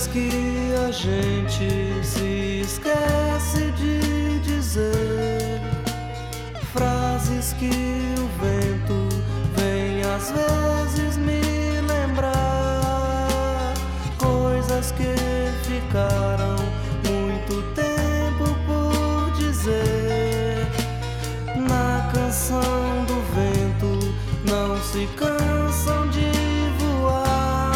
Coisas que a gente se esquece de dizer, frases que o vento vem às vezes me lembrar, coisas que ficaram muito tempo por dizer. Na canção do vento não se cansam de voar.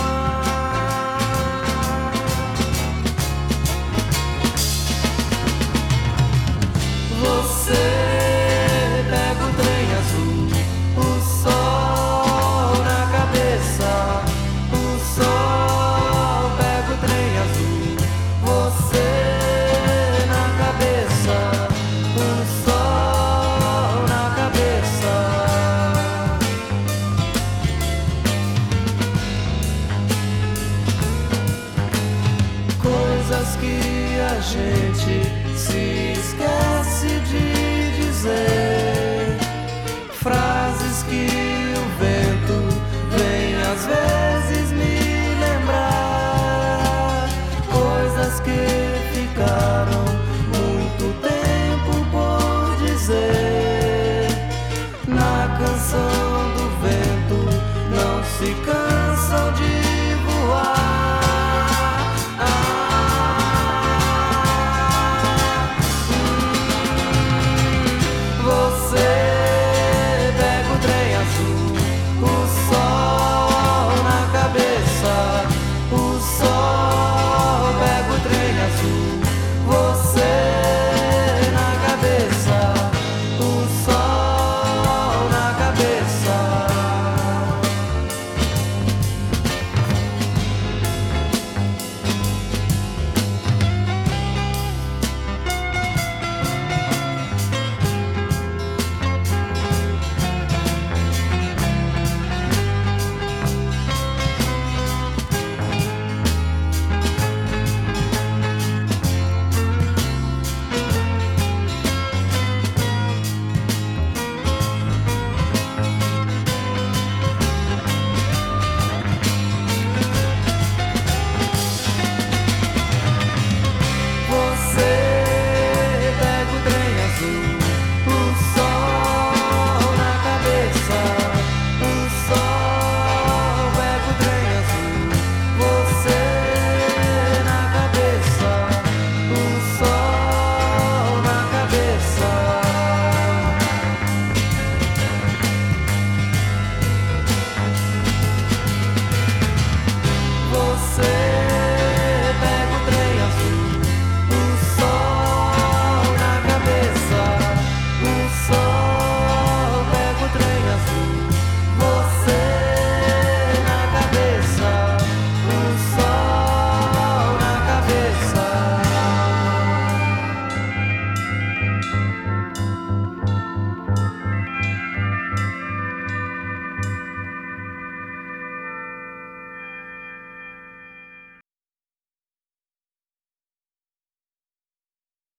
Você pega o trem azul, o sol na cabeça, o sol pega o trem azul, você na cabeça, o sol na cabeça. Coisas que a gente se esquece de dizer.